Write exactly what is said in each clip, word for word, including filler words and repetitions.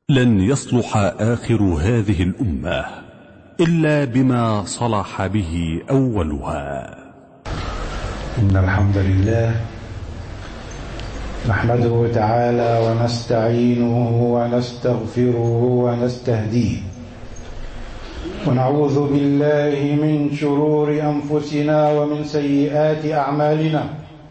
لن يصلح آخر هذه الأمة إلا بما صلح به أولها. إن الحمد لله نحمده تعالى ونستعينه ونستغفره ونستهديه، ونعوذ بالله من شرور أنفسنا ومن سيئات أعمالنا.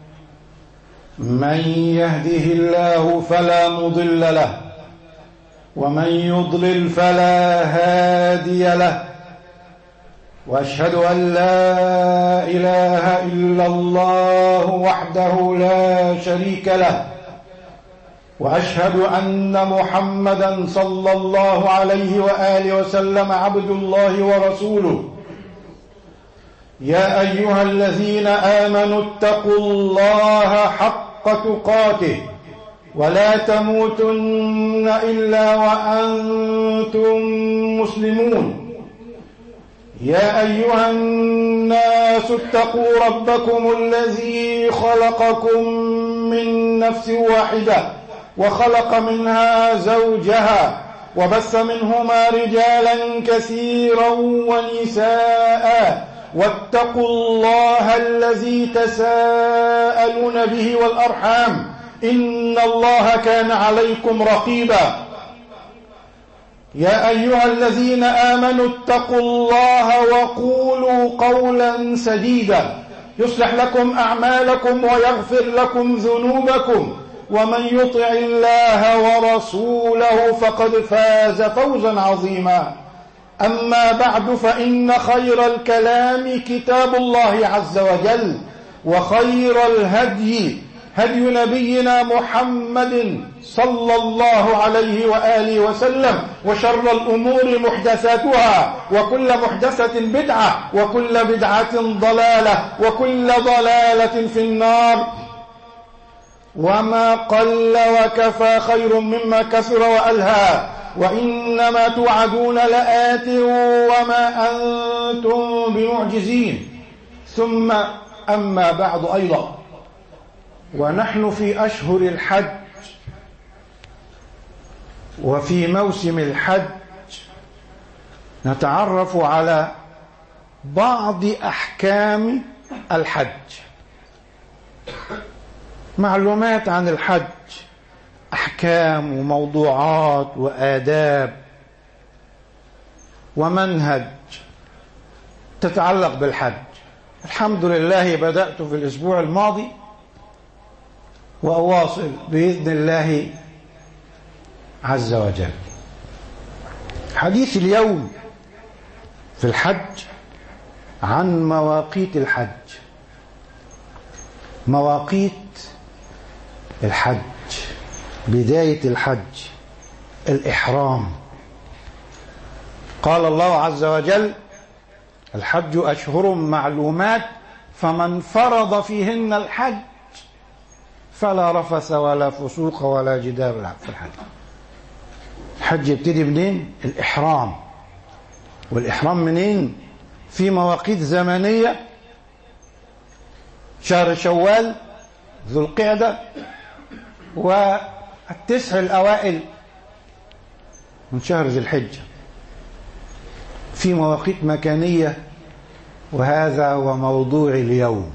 من يهده الله فلا مضل له، ومن يضلل فلا هادي له، وأشهد أن لا إله إلا الله وحده لا شريك له، وأشهد أن محمدا صلى الله عليه وآله وسلم عبد الله ورسوله. يا أيها الذين آمنوا اتقوا الله حق تقاته ولا تموتن إلا وأنتم مسلمون. يا أيها الناس اتقوا ربكم الذي خلقكم من نفس واحدة وخلق منها زوجها وبث منهما رجالا كثيرا ونساء، واتقوا الله الذي تساءلون به والأرحام إن الله كان عليكم رقيبا. يا أيها الذين آمنوا اتقوا الله وقولوا قولا سديدا يصلح لكم أعمالكم ويغفر لكم ذنوبكم، ومن يطع الله ورسوله فقد فاز فوزا عظيما. أما بعد، فإن خير الكلام كتاب الله عز وجل، وخير الهدي هدي نبينا محمد صلى الله عليه وآله وسلم، وشر الأمور محدثاتها، وكل محدثة بدعة، وكل بدعة ضلالة، وكل ضلالة في النار. وما قل وكفى خير مما كثر وألهى، وإنما توعدون لآت وما أنتم بمعجزين. ثم أما بعد، أيضا ونحن في أشهر الحج وفي موسم الحج نتعرف على بعض أحكام الحج، معلومات عن الحج، أحكام وموضوعات وآداب ومنهج تتعلق بالحج. الحمد لله بدأت في الأسبوع الماضي وأواصل بإذن الله عز وجل. حديث اليوم في الحج عن مواقيت الحج. مواقيت الحج، بداية الحج، الإحرام. قال الله عز وجل: الحج أشهر معلومات فمن فرض فيهن الحج فلا رفث ولا فسوق ولا جدال في الحج. الحج يبتدي منين؟ الإحرام. والإحرام منين؟ في مواقيت زمنية: شهر شوال، ذو القعدة، والتسع الأوائل من شهر ذي الحجة. في مواقيت مكانية، وهذا هو موضوع اليوم.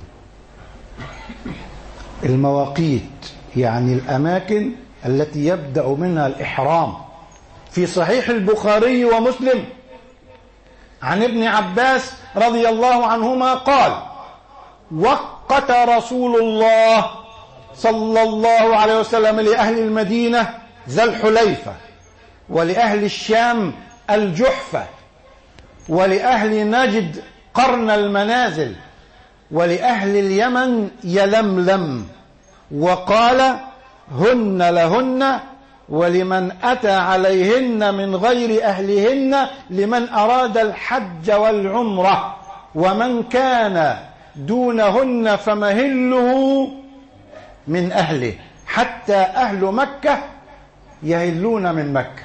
المواقيت يعني الأماكن التي يبدأ منها الإحرام. في صحيح البخاري ومسلم عن ابن عباس رضي الله عنهما قال: وقت رسول الله صلى الله عليه وسلم لأهل المدينة ذا الحليفة، ولأهل الشام الجحفة، ولأهل نجد قرن المنازل، ولأهل اليمن يلملم، وقال: هن لهن ولمن أتى عليهن من غير أهلهن لمن أراد الحج والعمرة، ومن كان دونهن فمهله من أهله، حتى أهل مكة يهلون من مكة.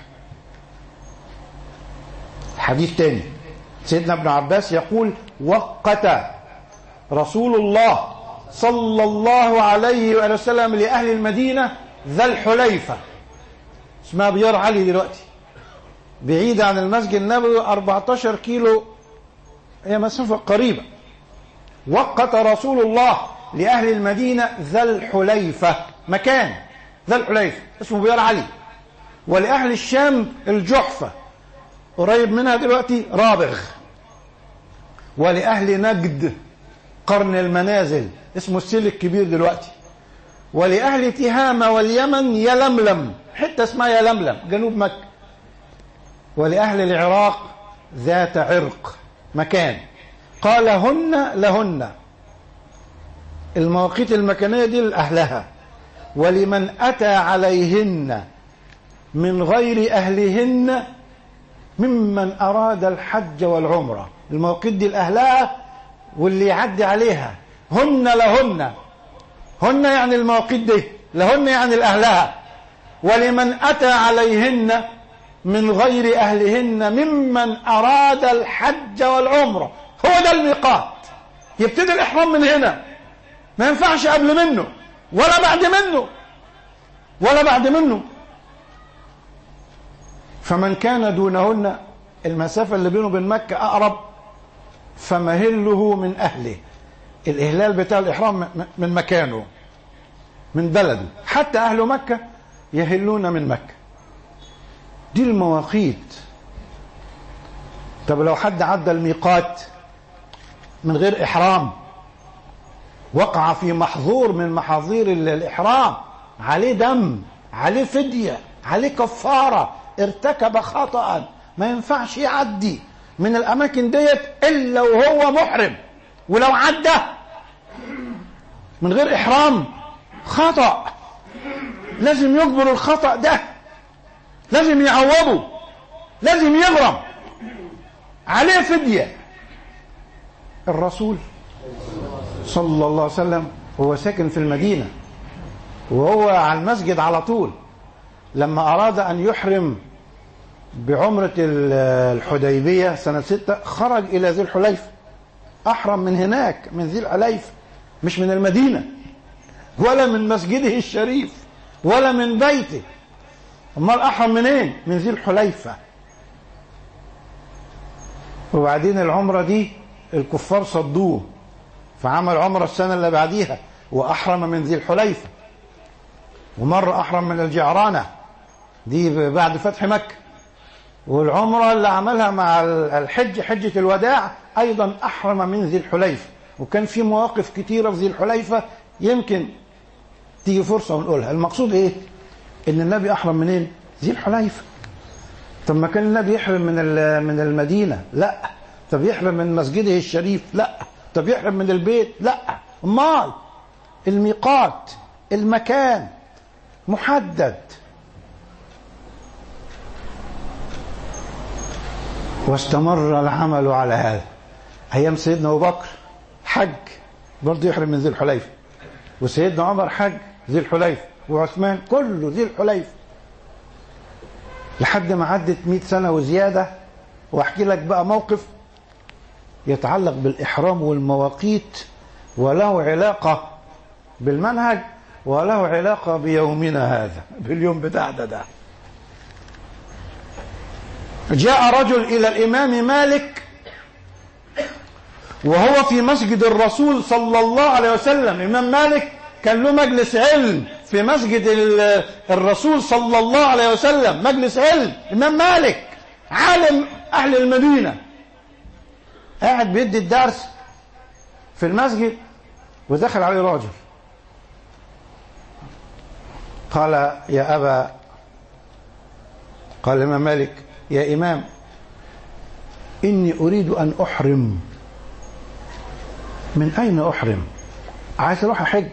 حديث تاني، سيدنا ابن عباس يقول: وقت رسول الله صلى الله عليه وسلم لأهل المدينة ذا الحليفة، اسمها بيار علي دلوقتي، بعيدة عن المسجد النبوي أربعتاشر كيلو، هي مسافة قريبة. وقت رسول الله لأهل المدينة ذا الحليفة، مكان ذا الحليفة اسمه بيار علي، ولأهل الشام الجحفة قريب منها دلوقتي رابغ، ولأهل نجد قرن المنازل اسمه السيل الكبير دلوقتي، ولأهل تهامة واليمن يلملم، حتة اسمها يلملم جنوب مكة، ولأهل العراق ذات عرق مكان. قال هن لهن، المواقيت المكانية دي لأهلها، ولمن أتى عليهن من غير أهلهن ممن أراد الحج والعمرة، المواقيت دي لأهلها واللي يعدي عليها. هن لهن، هن يعني المواقيت دي، لهن يعني لأهلها، ولمن أتى عليهن من غير أهلهن ممن أراد الحج والعمرة. هو ده الميقات، يبتدي الإحرام من هنا، ما ينفعش قبل منه ولا بعد منه ولا بعد منه. فمن كان دونهن، المسافة اللي بينه وبين مكة أقرب، فمهله من أهله، الإهلال بتاع الإحرام من مكانه من بلده، حتى أهل مكة يهلون من مكة. دي المواقيت. طب لو حد عدى الميقات من غير إحرام، وقع في محظور من محاظير الإحرام، عليه دم، عليه فدية، عليه كفارة، ارتكب خطأ، ما ينفعش يعدي من الأماكن ديت إلا وهو محرم. ولو عدى من غير إحرام خطأ، لازم يجبر الخطأ ده، لازم يعوضه، لازم يغرم، عليه فدية. الرسول صلى الله عليه وسلم هو ساكن في المدينة وهو على المسجد على طول، لما أراد أن يحرم بعمرة الحديبية سنة ستة خرج إلى ذي الحليفة، أحرم من هناك من ذي الحليفة، مش من المدينة ولا من مسجده الشريف ولا من بيته. أمال أحرم منين؟ من ذي الحليفة. وبعدين العمرة دي الكفار صدوه، فعمل عمرة السنة اللي بعديها وأحرم من ذي الحليفة. ومرة أحرم من الجعرانة دي بعد فتح مكة. والعمرة اللي عملها مع الحج حجة الوداع أيضا أحرم من ذي الحليفة. وكان في مواقف كتيرة في ذي الحليفة يمكن تيجي فرصة ونقولها. المقصود إيه؟ إن النبي أحرم منين؟ ذي الحليفة. طب ما كان النبي يحرم من من المدينة؟ لا. طب يحرم من مسجده الشريف؟ لا. طب يحرم من البيت؟ لا. أمال الميقات، المكان محدد. واستمر العمل على هذا. أيام سيدنا أبو بكر حج برضه يحرم من ذي الحليفة، وسيدنا عمر حج ذي الحليفة، وعثمان كله ذي الحليفة، لحد ما عدت مئة سنة وزيادة. واحكي لك بقى موقف يتعلق بالإحرام والمواقيت، وله علاقة بالمنهج، وله علاقة بيومنا هذا، باليوم بتاعنا ده. جاء رجل إلى الإمام مالك وهو في مسجد الرسول صلى الله عليه وسلم. الإمام مالك كان له مجلس علم في مسجد الرسول صلى الله عليه وسلم، مجلس علم. الإمام مالك عالم أهل المدينة، قاعد بيدي الدرس في المسجد، ودخل عليه راجل قال: يا أبا، قال الإمام مالك: يا إمام، إني أريد أن أحرم. من أين أحرم؟ عايز أروح أحج.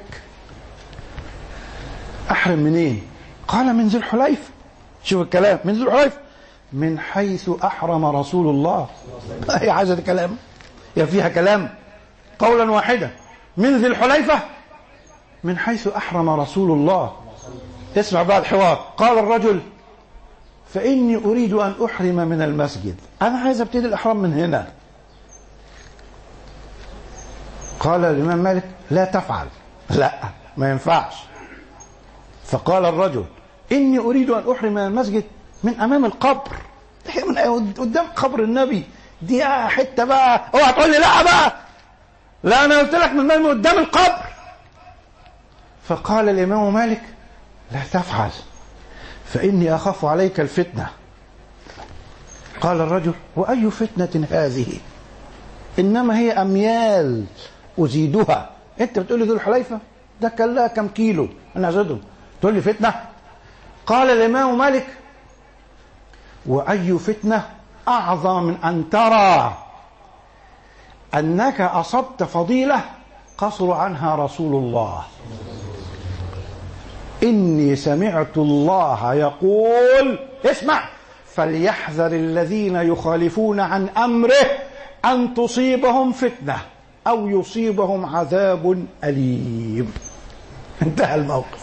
أحرم منين؟ قال: من ذي الحليفة. شوف الكلام، من ذي الحليفة، من حيث أحرم رسول الله. هي عايزة كلام، يا فيها كلام، قولا واحدا. من ذي الحليفة، من حيث أحرم رسول الله. اسمع بعد الحوار. قال الرجل: فإني أريد أن أحرم من المسجد، أنا عايز أبتدي الإحرام من هنا. قال الإمام مالك: لا تفعل. لا، ما ينفعش. فقال الرجل: إني أريد أن أحرم من المسجد من أمام القبر، من قدام قبر النبي، دي حتة بقى اوعى تقول لي لا بقى، لا أنا قلت لك من قدام القبر. فقال الإمام مالك لا تفعل فإني أخاف عليك الفتنة. قال الرجل وأي فتنة هذه؟ إنما هي أميال أزيدها. أنت بتقول لي ذو الحليفة ده كان لها كم كيلو أنا أزيدهم، تقول لي فتنة؟ قال الإمام مالك وأي فتنة أعظم من أن ترى أنك أصبت فضيلة قصر عنها رسول الله. إني سمعت الله يقول اسمع فليحذر الذين يخالفون عن أمره أن تصيبهم فتنة أو يصيبهم عذاب أليم. انتهى الموقف.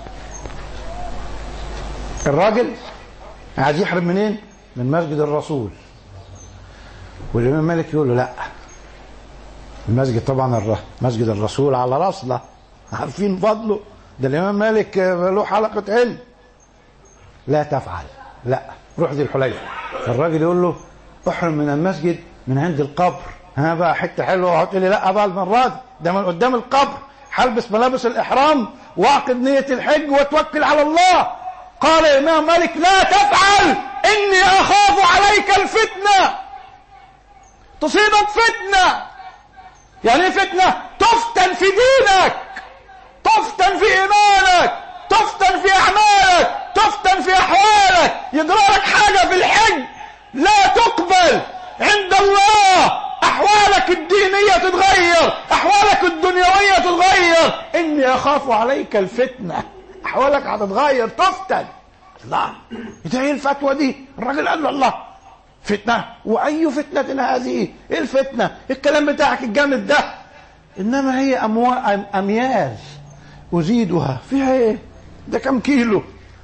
الراجل عايز يحرم منين؟ من مسجد الرسول، والإمام مالك يقول له لا، المسجد طبعا مسجد الرسول على راسنا، عارفين فضله، ده الإمام مالك له حلقة علم. لا تفعل، لا روح ذي الحليفة. الراجل يقول له احرم من المسجد من عند القبر. ها بقى حته حلوه، وهتقول لي لا بقى المره دي ده من قدام القبر، هلبس ملابس الاحرام واعقد نيه الحج واتوكل على الله. قال الامام مالك لا تفعل اني اخاف عليك الفتنه، تصيبك فتنه. يعني ايه فتنه؟ تفتن في دينك، تفتن في ايمانك، تفتن في اعمالك، تفتن في احوالك، يجرى لك حاجه في الحج لا تقبل عند الله، احوالك الدينيه تتغير، احوالك الدنيويه تتغير. اني اخاف عليك الفتنه، احوالك هتتغير، تفتن. الله، ايه الفتوى دي؟ الراجل قال له الله فتنه؟ واي فتنه هذه؟ ايه الفتنه؟ الكلام بتاعك الجامد ده. انما هي اموال اميال ازيدها، فيها ايه؟ ده كم كيلو؟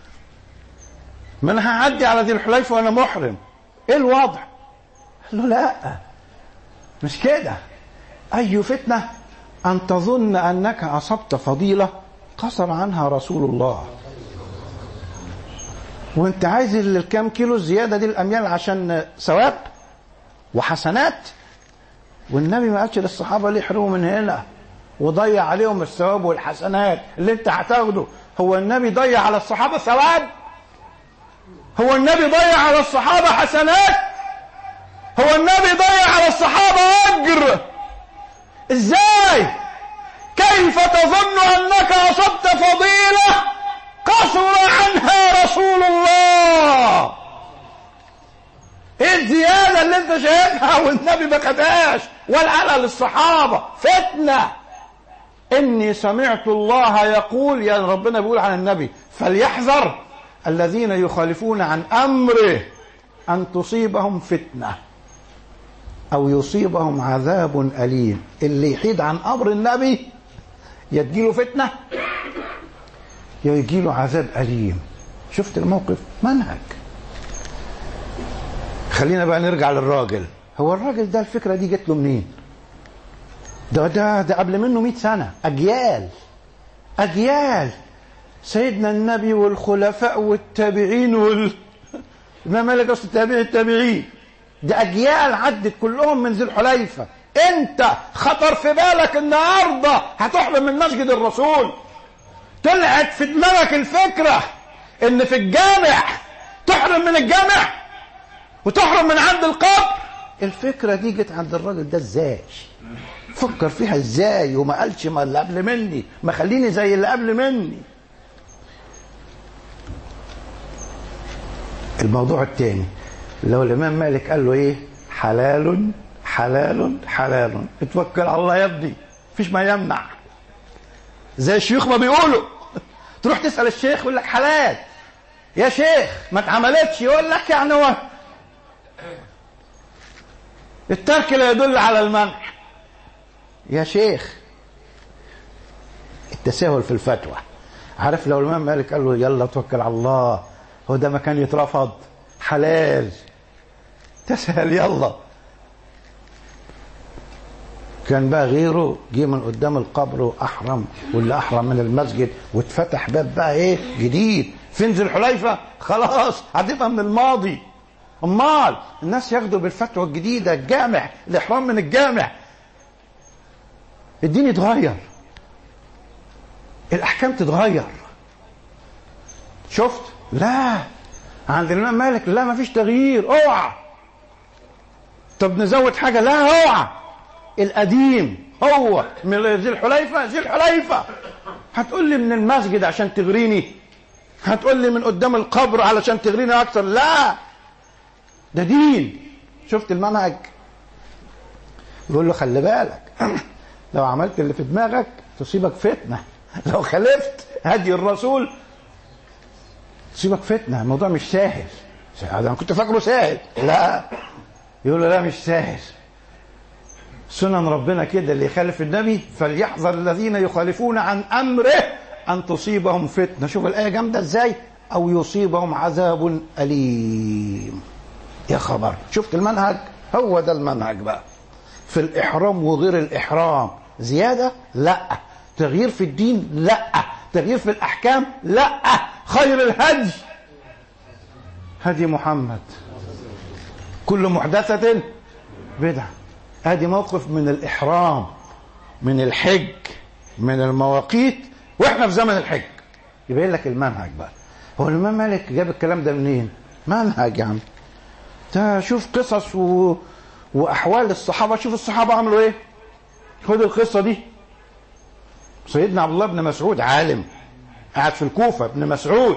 ما انا هعدي على ذي الحليفه وانا محرم، ايه الوضع؟ قال له لا مش كده. اي فتنه ان تظن انك اصبت فضيله قصر عنها رسول الله، وانت عايز الكام كيلو الزياده دي الاميال عشان ثواب وحسنات، والنبي ما قالش للصحابه ليه يحرموا من هنا وضيع عليهم الثواب والحسنات اللي انت هتاخده. هو النبي ضيع على الصحابه ثواب؟ هو النبي ضيع على الصحابه حسنات؟ هو النبي ضيع على الصحابه اجر؟ ازاي؟ كيف تظن انك اصبت فضيله قصر عنها رسول الله؟ ايه الزياده اللي انت شايفها والنبي ما خدهاش ولا قالها للصحابه؟ فتنه. اني سمعت الله يقول، يعني ربنا بيقول عن النبي فليحذر الذين يخالفون عن امره ان تصيبهم فتنه او يصيبهم عذاب اليم. اللي يحيد عن امر النبي يجيله فتنه يا يجيله عذاب اليم. شفت الموقف؟ منهج. خلينا بقى نرجع للراجل. هو الراجل ده الفكره دي جت له منين؟ ده ده ده قبل منه مئة سنه، اجيال اجيال، سيدنا النبي والخلفاء والتابعين وال ما مالك اصل التابعين التابعين، ده اجيال عدت كلهم من ذي الحليفه. انت خطر في بالك النهارده هتحرم من مسجد الرسول؟ طلعت في دماغك الفكره ان في الجامع تحرم من الجامع وتحرم من عند القبر؟ الفكره دي جت عند الراجل ده ازاي؟ فكر فيها ازاي؟ وما قالش ما اللي قبل مني، ما خليني زي اللي قبل مني. الموضوع الثاني، لو الامام مالك قال له ايه؟ حلال حلال حلال، اتوكل على الله يا ابني، مفيش ما يمنع. زي الشيوخ ما بيقولوا، تروح تسال الشيخ يقول لك حلال يا شيخ، ما اتعملتش، يقول لك يعني هو الترك لا يدل على المنع. يا شيخ التساهل في الفتوى. عارف لو الامام مالك قال له يلا توكل على الله، هو ده مكان يترفض؟ حلال، تسهل يلا. كان بقى غيره جه من قدام القبر واحرم، واللي احرم من المسجد واتفتح باب بقى ايه جديد، فين ذي الحليفة؟ خلاص هتبقى من الماضي. امال الناس ياخدوا بالفتوى الجديدة الجامع، الإحرام من الجامع. الدين يتغير، الأحكام تتغير. شفت؟ لا، عند الإمام مالك لا، ما فيش تغيير، اوعى. طب نزود حاجة؟ لا، اوعى. القديم هو من ذي الحليفة، ذي الحليفة. هتقول لي من المسجد عشان تغريني؟ هتقول لي من قدام القبر علشان تغريني اكتر؟ لا، ده دين. شفت المنهج؟ يقول له خلي بالك لو عملت اللي في دماغك تصيبك فتنة، لو خالفت هدي الرسول تصيبك فتنة. الموضوع مش سهل. انا كنت فاكره سهل، لا. يقول له لا مش سهل، سنن ربنا كده، اللي يخالف النبي فليحذر الذين يخالفون عن امره ان تصيبهم فتنه. شوف الايه جامده ازاي، او يصيبهم عذاب اليم. يا خبر، شفت المنهج؟ هو ده المنهج بقى في الاحرام وغير الاحرام. زياده؟ لا. تغيير في الدين؟ لا. تغيير في الاحكام؟ لا. خير الهدي هدي محمد، كل محدثه بدعه. ادي موقف من الاحرام، من الحج، من المواقيت، واحنا في زمن الحج. يبين لك المنهج بقى. هو الامام مالك جاب الكلام ده منين؟ منهج يا عم. ده شوف قصص و... واحوال الصحابه. شوف الصحابه عملوا ايه. خد القصه دي. سيدنا عبد الله بن مسعود عالم قاعد في الكوفه، ابن مسعود،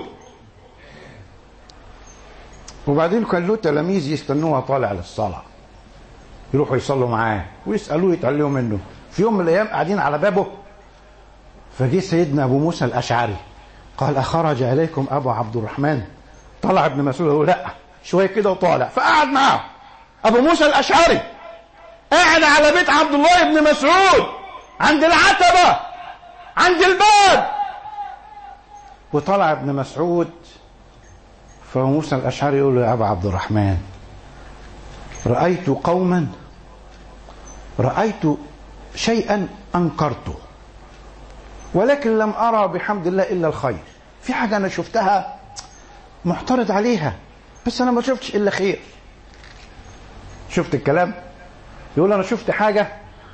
وبعدين كان له تلاميذ يستنوه طالع للصلاه، يروحوا يصلوا معاه ويسالوه يتعلموا منه. في يوم من الايام قاعدين على بابه، فجه سيدنا ابو موسى الاشعري قال اخرج اليكم ابو عبد الرحمن؟ طلع ابن مسعود يقول لا، شويه كده وطالع. فقعد معاه ابو موسى الاشعري، قاعد على بيت عبد الله بن مسعود عند العتبه عند الباب، وطلع ابن مسعود. فابو موسى الاشعري يقول له يا ابا عبد الرحمن، رأيت قوما، رأيت شيئا أنكرته، ولكن لم أرى بحمد الله إلا الخير. في حاجة أنا شفتها معترض عليها، بس أنا ما شفتش إلا خير. شفت الكلام؟ يقول أنا شفت حاجة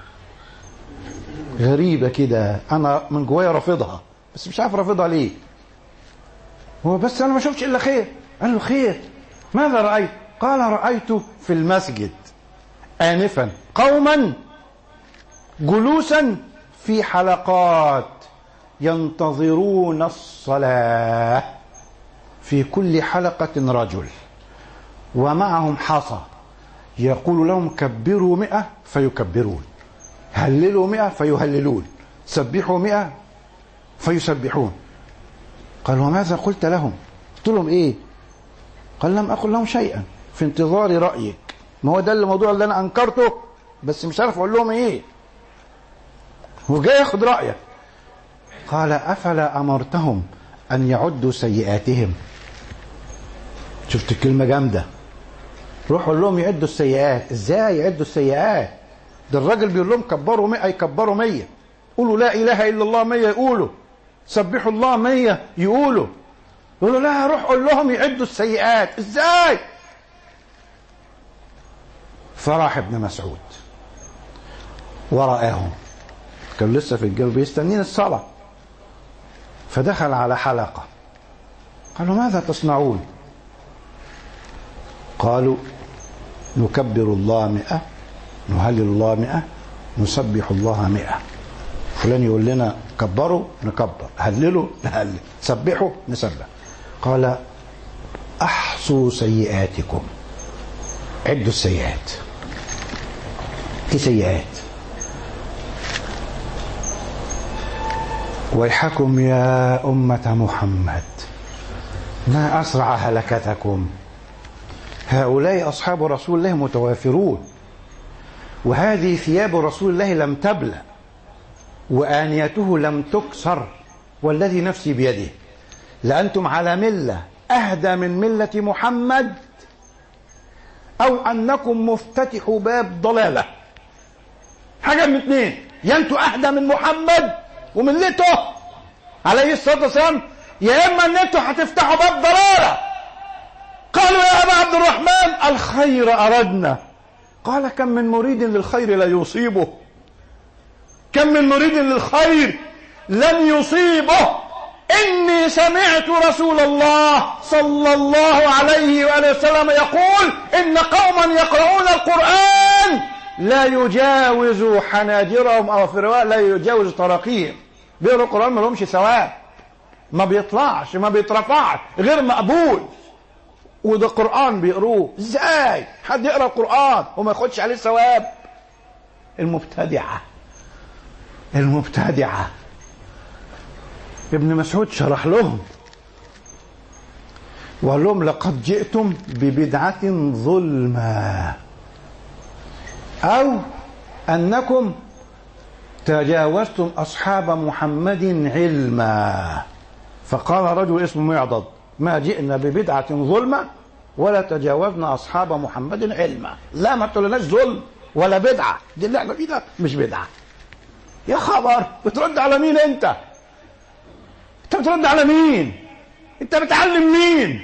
غريبة كده، أنا من جوايا رافضها، بس مش عارف رافضها ليه. هو بس أنا ما شفتش إلا خير. قال له خير؟ ماذا رأيت؟ قال رأيت في المسجد آنفا قوما جلوسا في حلقات ينتظرون الصلاة، في كل حلقة رجل ومعهم حصى، يقول لهم كبروا مئة فيكبرون، هللوا مئة فيهللون، سبحوا مئة فيسبحون. قال وماذا قلت لهم؟ قلت لهم ايه؟ قال لم أقل لهم شيئا، في انتظار رأيك. ما هو ده الموضوع اللي أنا أنكرته، بس مش عارف أقول لهم إيه. هو جاي ياخد رأيك. قال أفلا أمرتهم أن يعدوا سيئاتهم؟ شفت الكلمة جامدة. روح قول لهم يعدوا السيئات. إزاي يعدوا السيئات؟ ده الراجل بيقول لهم كبروا مئة يكبروا مية، قولوا لا إله إلا الله مية يقولوا، سبحوا الله مية يقولوا. يقولوا لا، روح قول لهم يعدوا السيئات. إزاي؟ فراح ابن مسعود ورآهم، كان لسه في الجو بيستنين الصلاة، فدخل على حلقة. قالوا ماذا تصنعون؟ قالوا نكبر الله مئة، نهلل الله مئة، نسبح الله مئة. فلان يقول لنا كبروا نكبر، هللوا نهلل، سبحوا نسبح. قال احصوا سيئاتكم، عدوا السيئات. ايه سيئات؟ ويحكم يا أمة محمد ما أسرع هلكتكم، هؤلاء أصحاب رسول الله متوافرون، وهذه ثياب رسول الله لم تبلى، وآنيته لم تكسر، والذي نفسي بيده لأنتم على ملة أهدى من ملة محمد، أو أنكم مفتتحوا باب ضلالة. حاجة من اثنين، يا أنتوا أهدى من محمد وملته عليه الصلاة والسلام، يا اما ان انتوا هتفتحوا باب ضلاله. قالوا يا ابا عبد الرحمن الخير اردنا. قال كم من مريد للخير لا يصيبه، كم من مريد للخير لن يصيبه. إني سمعت رسول الله صلى الله عليه وآله وسلم يقول إن قوما يقرؤون القرآن لا يجاوز حناجرهم، أو في رواية لا يجاوز تراقيهم. بيقرأوا القرآن ما لهمش ثواب، ما بيطلعش، ما بيترفعش، غير مقبول. وده قرآن بيقروه. ازاي حد يقرأ القرآن وما ياخدش عليه ثواب؟ المبتدعة المبتدعة. ابن مسعود شرح لهم وقال لهم لقد جئتم ببدعة ظلمة، أو أنكم تجاوزتم أصحاب محمد علما. فقال رجل اسمه معضد ما جئنا ببدعة ظلمة ولا تجاوزنا أصحاب محمد علما. لا، ما تقولناش ظلم ولا بدعة، دي اللي احنا فيه ده مش بدعة. يا خبر، بترد على مين انت؟ انت بترد على مين؟ انت بتعلم مين؟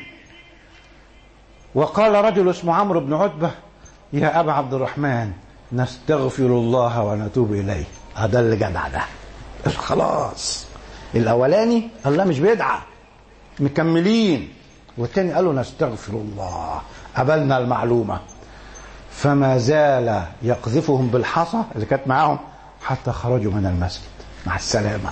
وقال رجل اسمه عمرو بن عتبة يا أبا عبد الرحمن نستغفر الله ونتوب إليه. هذا اللي جدع ده. خلاص، الأولاني قال لا مش بدعة، مكملين. والتاني قال له نستغفر الله. قبلنا المعلومة. فما زال يقذفهم بالحصى اللي كانت معاهم حتى خرجوا من المسجد. مع السلامة.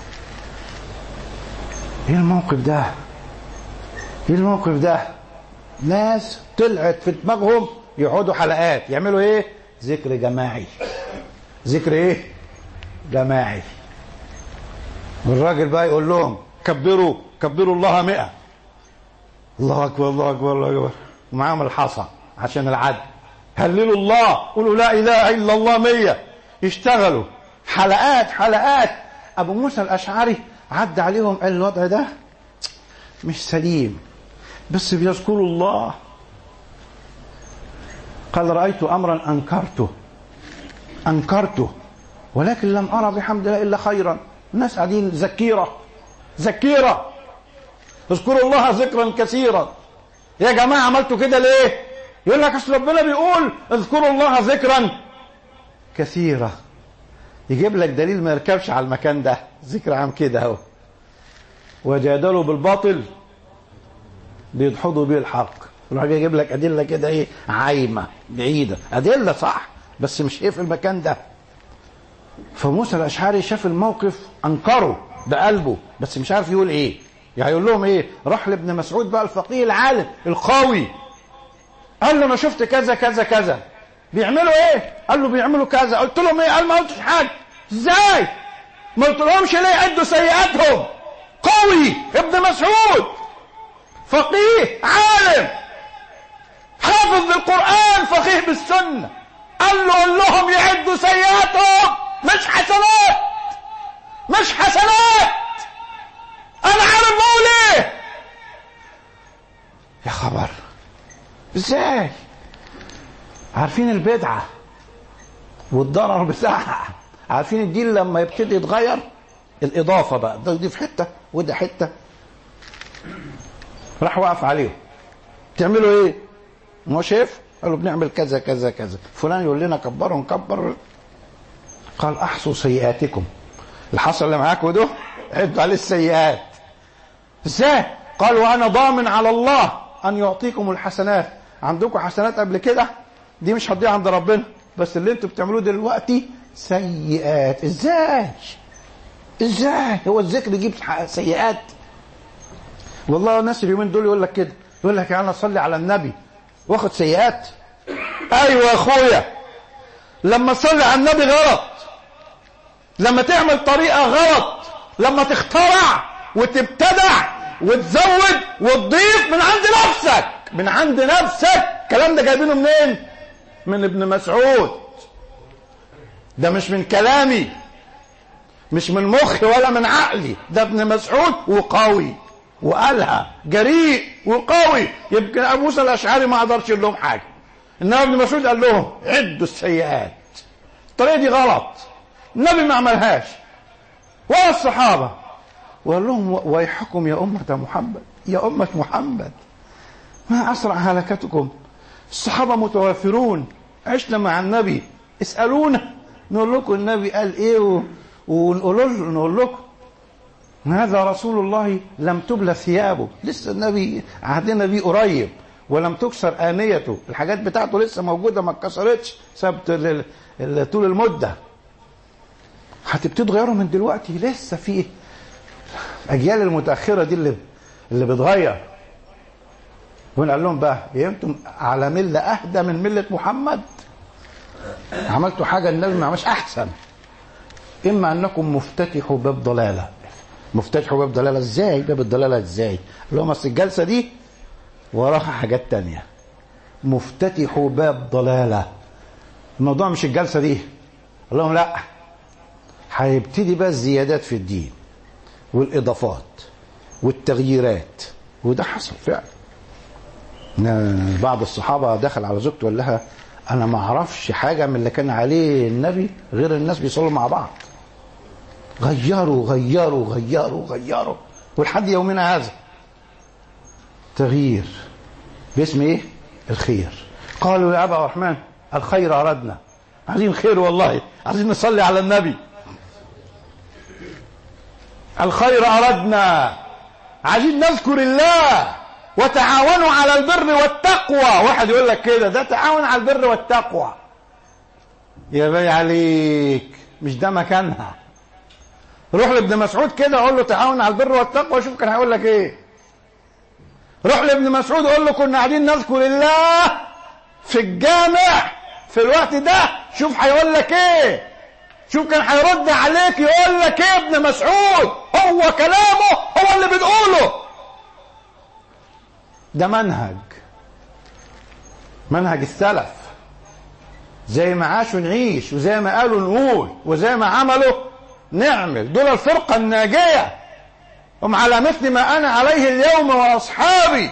ايه الموقف ده؟ ايه الموقف ده؟ ناس طلعت في دماغهم يقعدوا حلقات يعملوا ايه؟ ذكر جماعي. ذكر ايه؟ جماعي. والراجل بقى يقول لهم كبروا كبروا الله مئة، الله اكبر الله اكبر الله اكبر، ومعاهم الحصى عشان العدل. هللوا الله، قولوا لا اله الا الله مية. يشتغلوا حلقات حلقات. ابو موسى الاشعري عد عليهم قال الوضع ده مش سليم، بس بيذكروا الله. قال رأيت أمرا أنكرته أنكرته ولكن لم أرى بحمد الله إلا خيرا. الناس قاعدين ذكيرة ذكيرة، اذكروا الله ذكرا كثيرا. يا جماعة عملتوا كده ليه؟ يقول لك أصل ربنا بيقول اذكروا الله ذكرا كثيرا. يجيب لك دليل ما يركبش على المكان ده. ذكر عام كده اهو. وجادلوا بالباطل بيدحضوا بيه الحق. يروح يجيب لك ادله كده ايه عايمه بعيده، ادله صح بس مش ايه في المكان ده. فموسى الاشعري شاف الموقف انكره بقلبه بس مش عارف يقول ايه. يعني يقول لهم ايه؟ راح لابن مسعود بقى الفقيه العالم القوي، قال له انا شفت كذا كذا كذا. بيعملوا ايه؟ قال له بيعملوا كذا. قلت لهم ايه؟ قال ما قلتش حاجه. ازاي؟ ما قلتلهمش ليه عدوا سيئاتهم؟ قوي ابن مسعود فقيه عالم حافظ للقرآن فقيه بالسنة، قال له قال لهم يعدوا سيئاتهم مش حسنات مش حسنات. انا عارف بقول ايه. يا خبر، ازاي؟ عارفين البدعة والضرر بتاعها، عارفين الدين لما يبتدي يتغير الإضافة بقى، ده دي في حتة وده حتة. راح وقف عليهم تعملوا ايه؟ ما هو شايف؟ قالوا بنعمل كذا كذا كذا. فلان يقول لنا كبروا نكبر. قال احصوا سيئاتكم، الحصى اللي معاكم ده عدوا عليه السيئات. ازاي؟ قال وانا ضامن على الله ان يعطيكم الحسنات. عندكم حسنات قبل كده دي مش هتضيع عند ربنا، بس اللي انتوا بتعملوه دلوقتي سيئات. ازاي؟ ازاي هو الذكر يجيب سيئات؟ والله الناس اليومين دول يقول لك كده، يقول لك انا اصلي على النبي واخد سيئات. ايوه يا اخويا، لما تصلي على النبي غلط، لما تعمل طريقه غلط، لما تخترع وتبتدع وتزود وتضيف من عند نفسك من عند نفسك. الكلام ده جايبينه منين؟ من ابن مسعود. ده مش من كلامي، مش من مخي ولا من عقلي، ده ابن مسعود وقوي وقالها جريء وقوي. يمكن ابو موسى الاشعري ما قدرش يقول لهم حاجه، انما ابن مسعود قال لهم عدوا السيئات. الطريقه دي غلط، النبي ما عملهاش ولا الصحابه وقال لهم ويحكم يا أمة محمد، يا أمة محمد ما أسرع هلكتكم، الصحابة متوافرون، عشنا مع النبي، اسألونا نقول لكم النبي قال إيه ونقول له نقول لكم هذا رسول الله لم تبلى ثيابه، لسه النبي عهدنا بيه قريب، ولم تكسر آنيته، الحاجات بتاعته لسه موجودة ما اتكسرتش، سبت طول المدة. هتبتدوا تغيروا من دلوقتي، لسه في اجيال المتاخره دي اللي اللي بتغير. ونقول لهم بقى يا انتم على مله اهدى من مله محمد، عملتوا حاجه النبي ما عملش احسن، اما انكم مفتتحوا باب ضلاله. مفتتحوا باب ضلاله ازاي؟ باب الضلاله ازاي؟ اللي هم اصل الجلسه دي وراها حاجات تانية. مفتتحوا باب ضلاله، الموضوع مش الجلسه دي. قال لهم لا، هيبتدي بقى الزيادات في الدين والاضافات والتغييرات، وده حصل فعلا. بعض الصحابه دخل على زوجته وقال لها انا ما اعرفش حاجه من اللي كان عليه النبي غير الناس بيصلوا مع بعض. غيروا غيروا غيروا غيروا ولحد يومنا هذا تغيير باسم ايه؟ الخير. قالوا يا ابا الرحمن الخير اردنا، عايزين خير والله، عايزين نصلي على النبي. الخير اردنا، عايزين نذكر الله، وتعاونوا على البر والتقوى. واحد يقول لك كده ده تعاون على البر والتقوى، يا باي عليك مش ده مكانها. روح لابن مسعود كده قول له تعاون على البر والتقوى، شوف كان هيقول لك ايه. روح لابن مسعود قول له كنا قاعدين نذكر الله في الجامع في الوقت ده، شوف هيقول لك ايه. شوف كان هيرد عليك يقول لك ايه ابن مسعود، هو كلامه هو اللي بتقوله. ده منهج منهج السلف، زي ما عاشوا نعيش، وزي ما قالوا نقول، وزي ما عملوا نعمل. دول الفرقة الناجية، هم على مثل ما أنا عليه اليوم وأصحابي.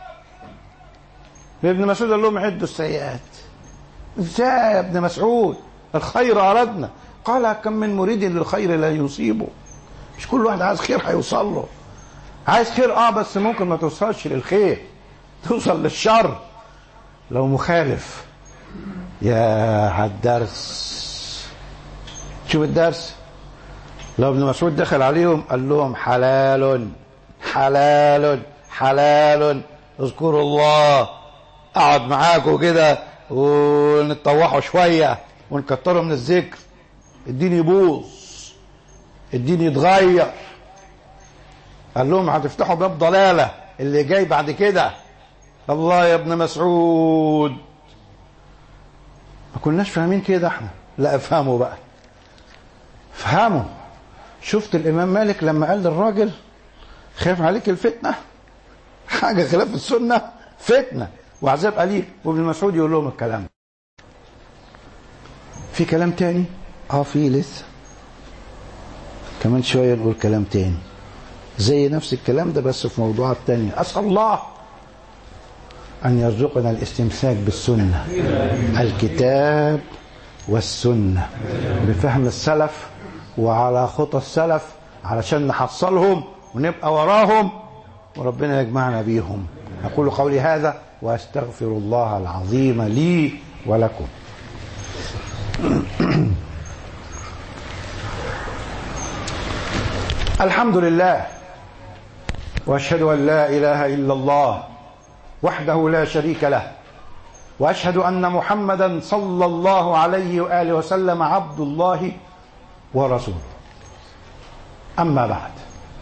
ابن مسعود قال لهم عدوا السيئات. ازاي يا ابن مسعود؟ الخير أردنا. قال كم من مريد للخير لا يصيبه. مش كل واحد عايز خير هيوصل له. عايز خير اه بس ممكن ما توصلش للخير، توصل للشر لو مخالف. يا عالدرس، شوف الدرس. لو ابن مسعود دخل عليهم قال لهم حلال حلال حلال اذكروا الله، اقعد معاكم كده ونتطوحوا شويه ونكتروا من الذكر، الدين يبوظ، الدين يتغير. قال لهم هتفتحوا باب ضلاله اللي جاي بعد كده. الله يا ابن مسعود، ما كناش فاهمين كده احنا. لا افهموا بقى، افهموا. شفت الامام مالك لما قال للراجل خايف عليك الفتنه، حاجه خلاف السنه، فتنه وعذاب اليم، وابن مسعود يقول لهم الكلام. في كلام تاني؟ اه في لسه كمان شويه نقول كلام تاني زي نفس الكلام ده بس في موضوعات تانية. اسال الله ان يرزقنا الاستمساك بالسنه، الكتاب والسنه، بفهم السلف وعلى خطى السلف، علشان نحصلهم ونبقى وراهم، وربنا يجمعنا بيهم. أقول قولي هذا وأستغفر الله العظيم لي ولكم. الحمد لله، وأشهد أن لا إله إلا الله وحده لا شريك له، وأشهد أن محمدا صلى الله عليه وآله وسلم عبد الله ورسوله. أما بعد،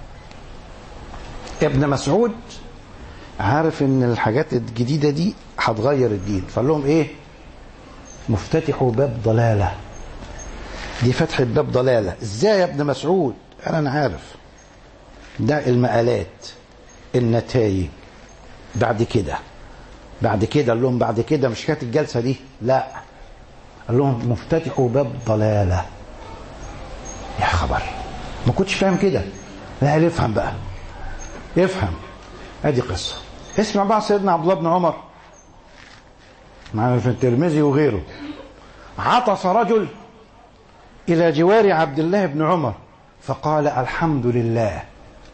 ابن مسعود عارف ان الحاجات الجديدة دي هتغير الدين، فقال لهم ايه؟ مفتتحوا باب ضلالة. دي فتح باب ضلالة ازاي يا ابن مسعود؟ انا انا عارف ده المقالات، النتائج بعد كده بعد كده قال لهم بعد كده مش كانت الجلسة دي، لا، قال لهم مفتتحوا باب ضلالة. يا خبر، ما كنتش فاهم كده. لا افهم بقى، افهم. ادي قصه. اسمع بقى سيدنا عبد الله بن عمر معنا في الترمذي وغيره. عطس رجل الى جوار عبد الله بن عمر فقال الحمد لله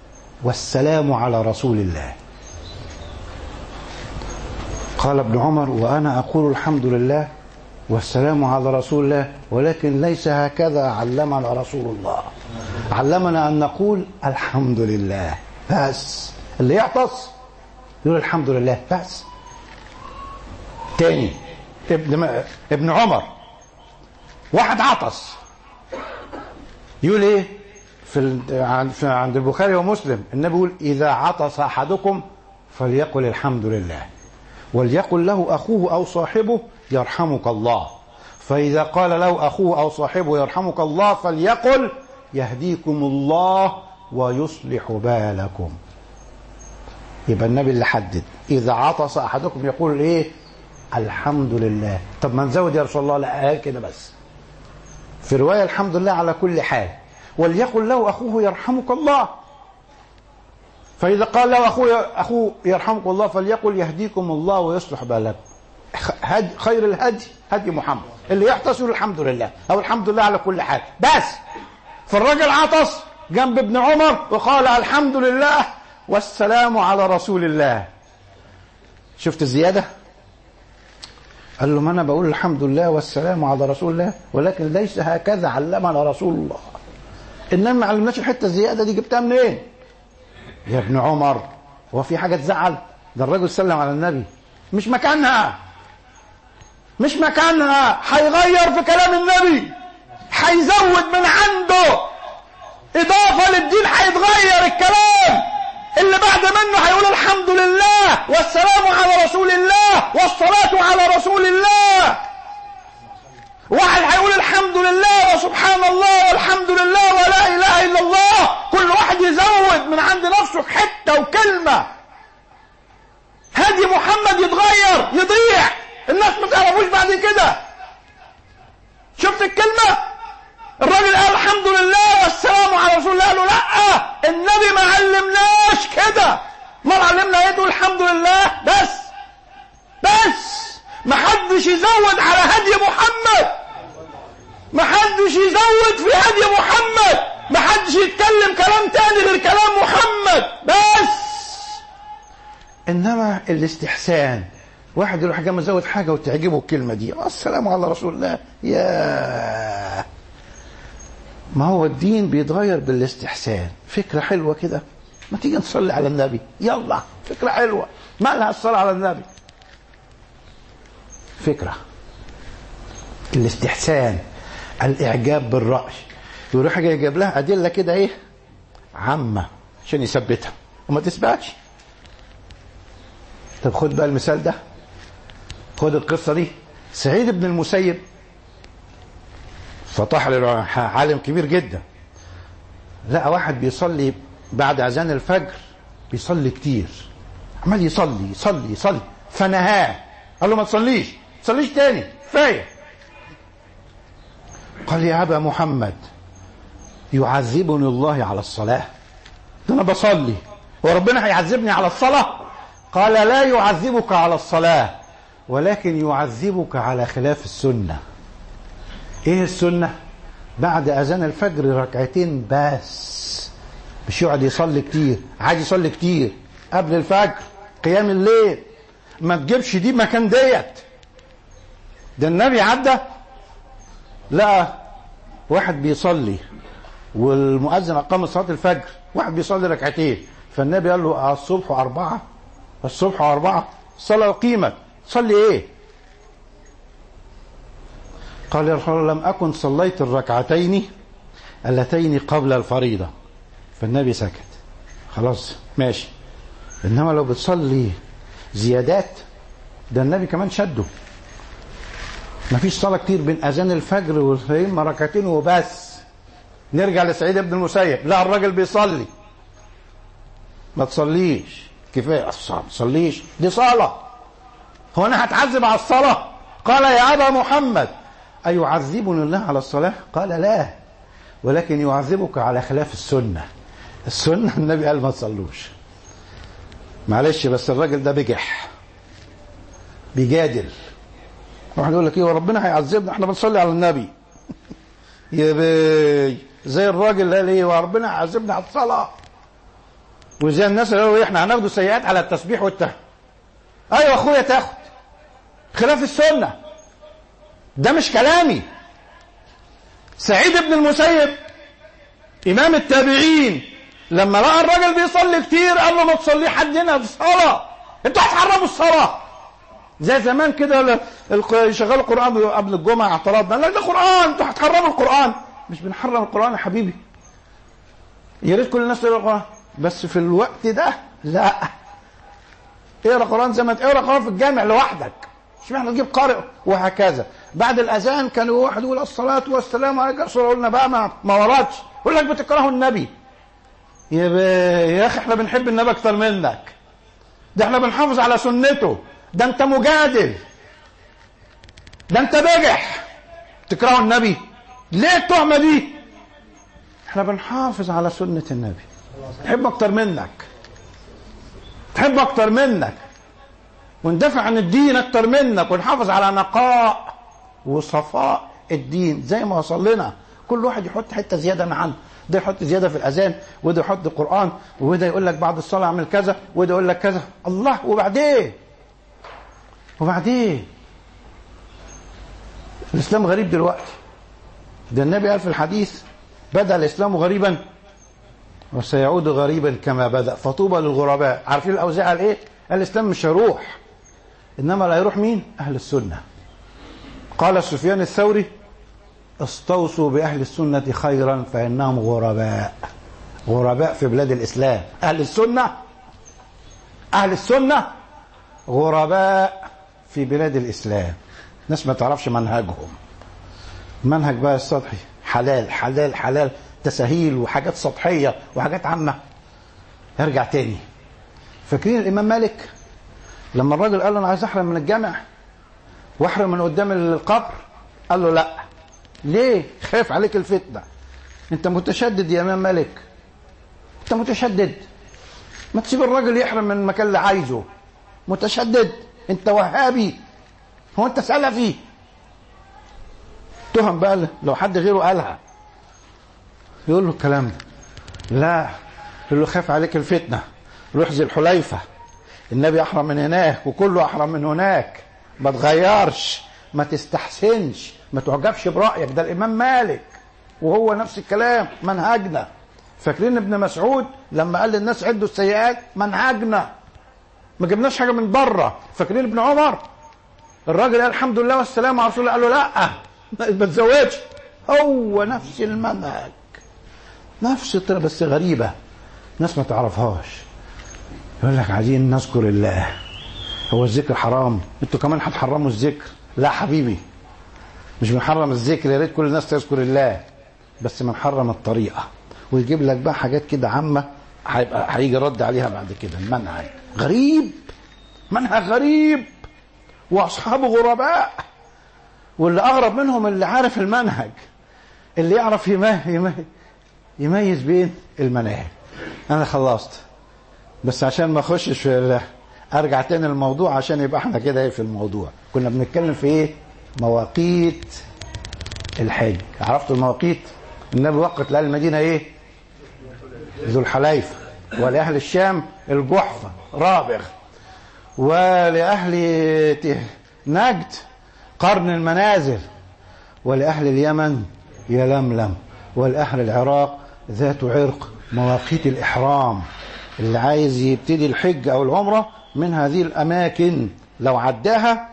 والسلام على رسول الله. قال ابن عمر: وأنا أقول الحمد لله والسلام على رسول الله، ولكن ليس هكذا علمنا رسول الله. علمنا أن نقول الحمد لله بس. اللي يعطس يقول الحمد لله بس. تاني ابن ابن عمر، واحد عطس يقول ايه في عند البخاري ومسلم؟ النبي يقول: إذا عطس أحدكم فليقل الحمد لله، وليقل له أخوه أو صاحبه يرحمك الله. فإذا قال له أخوه أو صاحبه يرحمك الله فليقل يهديكم الله ويصلح بالكم. يبقى النبي اللي حدد إذا عطس أحدكم يقول إيه؟ الحمد لله. طب ما نزود يا رسول الله؟ لا، قال كده بس. في رواية الحمد لله على كل حال. وليقل له أخوه يرحمك الله. فإذا قال له أخوه أخوه يرحمك الله فليقل يهديكم الله ويصلح بالكم. خير الهدي هدي محمد. اللي يعطس يقول الحمد لله أو الحمد لله على كل حال بس. فالراجل عطس جنب ابن عمر وقال الحمد لله والسلام على رسول الله. شفت الزيادة؟ قال له: ما أنا بقول الحمد لله والسلام على رسول الله، ولكن ليس هكذا علمنا رسول الله. إنما ما علمناش الحتة الزيادة دي، جبتها منين؟ يا ابن عمر، هو في حاجة تزعل؟ ده الرجل سلم على النبي، مش مكانها مش مكانها. هيغير في كلام النبي، هيزود من عنده إضافة للدين، هيتغير الكلام. اللي بعد منه هيقول الحمد لله والسلام على رسول الله والصلاة على رسول الله. واحد هيقول الحمد لله وسبحان الله والحمد لله ولا إله إلا الله. كل واحد يزود من عند نفسه حتة وكلمة. هدي محمد يتغير يضيع، الناس ما تعرفوش بعد كده. شفت الكلمة؟ الراجل قال الحمد لله والسلام على رسول الله. قالوا لا، النبي ما علمناش كده. ما علمنا ايه؟ تقول الحمد لله بس بس. ما حدش يزود على هدي محمد، ما حدش يزود في هدي محمد، ما حدش يتكلم كلام تاني غير كلام محمد بس. انما الاستحسان، واحد يروح جاي مزود حاجه وتعجبه الكلمه دي، السلام على رسول الله. يا ما هو الدين بيتغير بالاستحسان. فكره حلوه كده، ما تيجي نصلي على النبي؟ يلا، فكره حلوه، ما لها الصلاه على النبي؟ فكره الاستحسان، الاعجاب بالراي. يروح جاي يجيب لها ادله كده ايه عامه عشان يثبتها وما تثبتش. طب خد بقى المثال ده، خد القصه دي. سعيد بن المسيب فطاح عالم كبير جدا، لقى واحد بيصلي بعد اذان الفجر، بيصلي كتير، عمال يصلي يصلي يصلي، فنهاه قال له: ما تصليش تصليش تاني، كفايه. قال: يا ابا محمد، يعذبني الله على الصلاه؟ ده انا بصلي وربنا هيعذبني على الصلاه؟ قال: لا يعذبك على الصلاه، ولكن يعذبك على خلاف السنه. ايه السنه؟ بعد اذان الفجر ركعتين بس، مش يقعد يصلي كتير. عايز يصلي كتير قبل الفجر، قيام الليل، ما تجيبش دي مكان ديت. ده النبي عدى لقى واحد بيصلي والمؤذن اقام صلاه الفجر، واحد بيصلي ركعتين، فالنبي قال له: الصبح أربعة الصبح أربعة الصلاة قيمة، صلي ايه؟ قال: يا رسول الله، لم أكن صليت الركعتين اللتين قبل الفريضة. فالنبي سكت، خلاص ماشي. إنما لو بتصلي زيادات، ده النبي كمان شده. مفيش صلاة كتير بين أذان الفجر والفيم ركعتين وبس. نرجع لسعيد بن المسيب، لا الراجل بيصلي، ما تصليش، كفاية الصلاة، ما تصليش، دي صلاة، هو أنا هتعذب على الصلاة؟ قال: يا أبا محمد، أيعذبني الله على الصلاة؟ قال: لا، ولكن يعذبك على خلاف السنة. السنة النبي قال ما تصلوش. معلش، بس الراجل ده بجح، بيجادل. واحد يقول لك: ايه وربنا هيعذبنا احنا بنصلي على النبي؟ يا بي، زي الراجل اللي قال: ايه وربنا هيعذبنا على الصلاة؟ وزي الناس اللي قالوا احنا هناخدوا سيئات على التسبيح والتهليل. ايوه اخويا تاخد، خلاف السنه ده مش كلامي. سعيد بن المسيب امام التابعين لما لقى الراجل بيصلي كتير قال له ما تصلي حدنا في الصلاه، انتوا هتحرموا الصلاه. زي زمان كده يشغلوا القران قبل الجمعه اعتراضنا، لا ده قران، انتوا هتحرموا القران. مش بنحرم القران يا حبيبي، يا ريت كل الناس تقرا القران، بس في الوقت ده لا. اقرا قران زي ما تقرا قران في الجامع لوحدك، مش احنا نجيب قارئ. وهكذا بعد الاذان كان واحد يقول الصلاه والسلام عليك يا رسول الله، قلنا بقى ما, ما وردش. يقول لك بتكرهوا النبي. يا, يا اخي احنا بنحب النبي اكتر منك، ده احنا بنحافظ على سنته، ده انت مجادل، ده انت بجح تكرهوا النبي. ليه التهمه دي؟ احنا بنحافظ على سنه النبي، نحب اكتر منك، نحب اكتر منك، وندافع عن الدين اكتر منك، ونحافظ على نقاء وصفاء الدين زي ما وصل لنا. كل واحد يحط حته زياده من عنده، ده يحط زياده في الاذان، وده يحط القران، وده يقول لك بعد الصلاه اعمل كذا، وده يقول لك كذا. الله. وبعدين وبعدين الاسلام غريب دلوقتي. ده النبي قال في الحديث بدأ الاسلام غريبا وسيعود غريبا كما بدأ فطوبى للغرباء. عارفين الاوزاع قال ايه؟ قال الاسلام مش هيروح، انما اللي هيروح مين؟ اهل السنه. قال سفيان الثوري استوصوا باهل السنه خيرا فانهم غرباء. غرباء في بلاد الاسلام. اهل السنه اهل السنه غرباء في بلاد الاسلام. ناس ما تعرفش منهجهم، منهج بقى السطحي، حلال حلال حلال، تساهيل وحاجات سطحيه وحاجات عامه. ارجع تاني، فاكرين الامام مالك لما الراجل قال له انا عايز احرم من الجامع واحرم من قدام القبر؟ قال له لا. ليه؟ خايف عليك الفتنه. انت متشدد يا امام مالك، انت متشدد، ما تسيب الراجل يحرم من المكان اللي عايزه. متشدد، انت وهابي، هو انت سلفي. تهم بقى لو حد غيره قالها يقول له الكلام ده. لا، يقول له خاف عليك الفتنه، روح ذي الحليفه، النبي احرم من هناك وكله احرم من هناك، ما تغيرش، ما تستحسنش، ما تعجبش برايك. ده الامام مالك، وهو نفس الكلام منهجنا. فاكرين ابن مسعود لما قال للناس عدوا السيئات؟ منهجنا، ما جبناش حاجه من بره. فاكرين ابن عمر الراجل قال الحمد لله والسلام على رسول الله، قال له لا ما تزودش. هو نفس المنهج، نفس الطريقه، بس غريبه ناس ما تعرفهاش. يقول لك عايزين نذكر الله، هو الذكر حرام؟ انتوا كمان هتحرموا الذكر؟ لا حبيبي، مش بنحرم الذكر، يا ريت كل الناس تذكر الله، بس بنحرم الطريقه. ويجيب لك بقى حاجات كده عامه هيبقى هيجي رد عليها بعد كده. المنهج غريب، منهج غريب، واصحابه غرباء. واللي اغرب منهم اللي عارف المنهج، اللي يعرف يميز بين المناهج. انا خلصت، بس عشان ما اخشش في ارجع تاني الموضوع عشان يبقى احنا كده ايه في الموضوع. كنا بنتكلم في ايه؟ مواقيت الحج. عرفتوا المواقيت؟ النبي وقت لاهل المدينه ايه؟ ذو الحليفه، ولاهل الشام الجحفه رابغ، ولاهل نجد قرن المنازل، ولاهل اليمن يلملم، ولاهل العراق ذات عرق. مواقيت الاحرام اللي عايز يبتدي الحج او العمره من هذه الاماكن لو عداها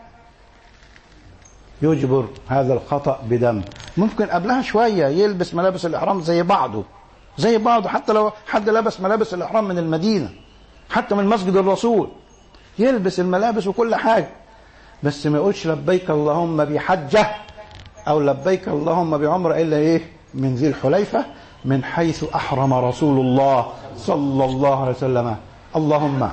يجبر هذا الخطأ بدم. ممكن قبلها شويه يلبس ملابس الاحرام زي بعضه زي بعضه، حتى لو حد لبس ملابس الاحرام من المدينه، حتى من مسجد الرسول، يلبس الملابس وكل حاجه، بس ما يقولش لبيك اللهم بحجه او لبيك اللهم بعمره الا ايه؟ من ذي الحليفه، من حيث احرم رسول الله صلى الله عليه وسلم. اللهم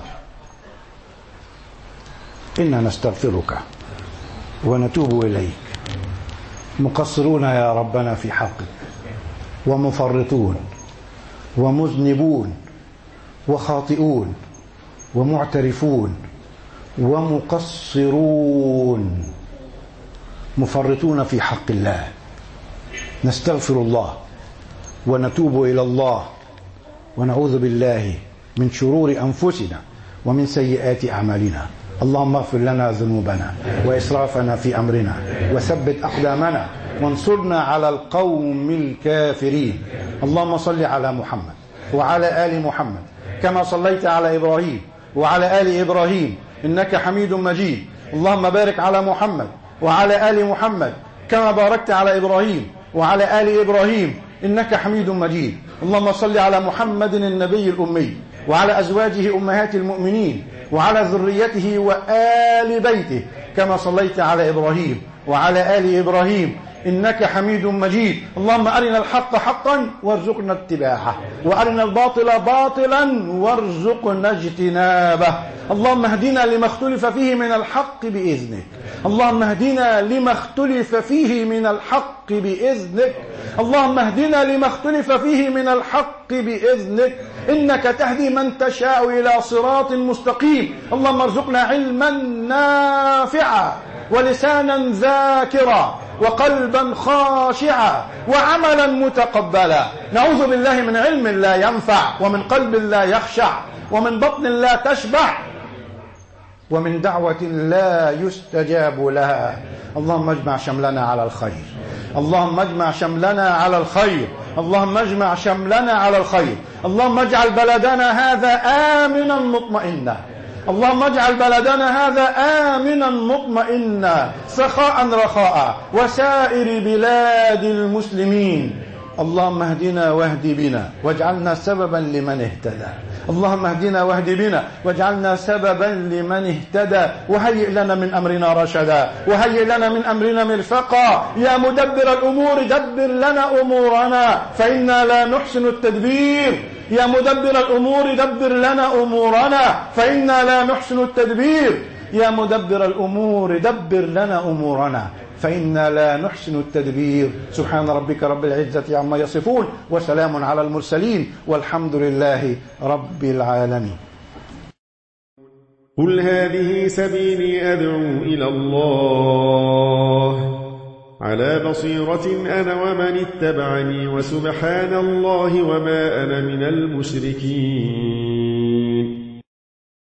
انا نستغفرك ونتوب اليك، مقصرون يا ربنا في حقك، ومفرطون ومذنبون وخاطئون ومعترفون ومقصرون، مفرطون في حق الله. نستغفر الله ونتوب إلى الله ونعوذ بالله من شرور أنفسنا ومن سيئات أعمالنا. اللهم اغفر لنا ذنوبنا وإسرافنا في أمرنا وثبت أقدامنا وانصرنا على القوم الكافرين. اللهم صل على محمد وعلى آل محمد كما صليت على إبراهيم وعلى آل إبراهيم إنك حميد مجيد. اللهم بارك على محمد وعلى آل محمد كما باركت على إبراهيم وعلى آل إبراهيم إنك حميد مجيد. اللهم صل على محمد النبي الأمي وعلى أزواجه أمهات المؤمنين وعلى ذريته وآل بيته كما صليت على إبراهيم وعلى آل إبراهيم إنك حميد مجيد. اللهم أرنا الحق حقا وارزقنا اتباعه وأرنا الباطل باطلا وارزقنا اجتنابه. اللهم اهدنا لما اختلف فيه من الحق بإذنك. اللهم اهدنا لما اختلف فيه من الحق بإذنك. اللهم اهدنا لما اختلف فيه من الحق بإذنك إنك تهدي من تشاء إلى صراط مستقيم. اللهم ارزقنا علما نافعا ولسانا ذاكرا وقلبا خاشعا وعملا متقبلا. نعوذ بالله من علم لا ينفع ومن قلب لا يخشع ومن بطن لا تشبع ومن دعوة لا يستجاب لها. اللهم اجمع شملنا على الخير. اللهم اجمع شملنا على الخير. اللهم اجمع شملنا على الخير. اللهم اجعل بلدنا هذا آمنا مطمئنا. اللهم اجعل بلدنا هذا آمنا مطمئنا سخاء رخاء وسائر بلاد المسلمين. اللهم اهدنا واهد بنا واجعلنا سببا لمن اهتدى. اللهم اهدنا واهد بنا واجعلنا سببا لمن اهتدى وهيئ لنا من أمرنا رشدا وهيئ لنا من أمرنا مرفقا. يا مدبر الأمور دبر لنا أمورنا فإنا لا نحسن التدبير. يا مدبر الأمور دبر لنا أمورنا فإنا لا نحسن التدبير. يا مدبر الأمور دبر لنا أمورنا فإنا لا نحسن التدبير. سبحان ربك رب العزة عما يصفون وسلام على المرسلين والحمد لله رب العالمين. قل هذه سبيلي أدعو إلى الله على بصيرة أنا ومن اتبعني وسبحان الله وما أنا من المشركين.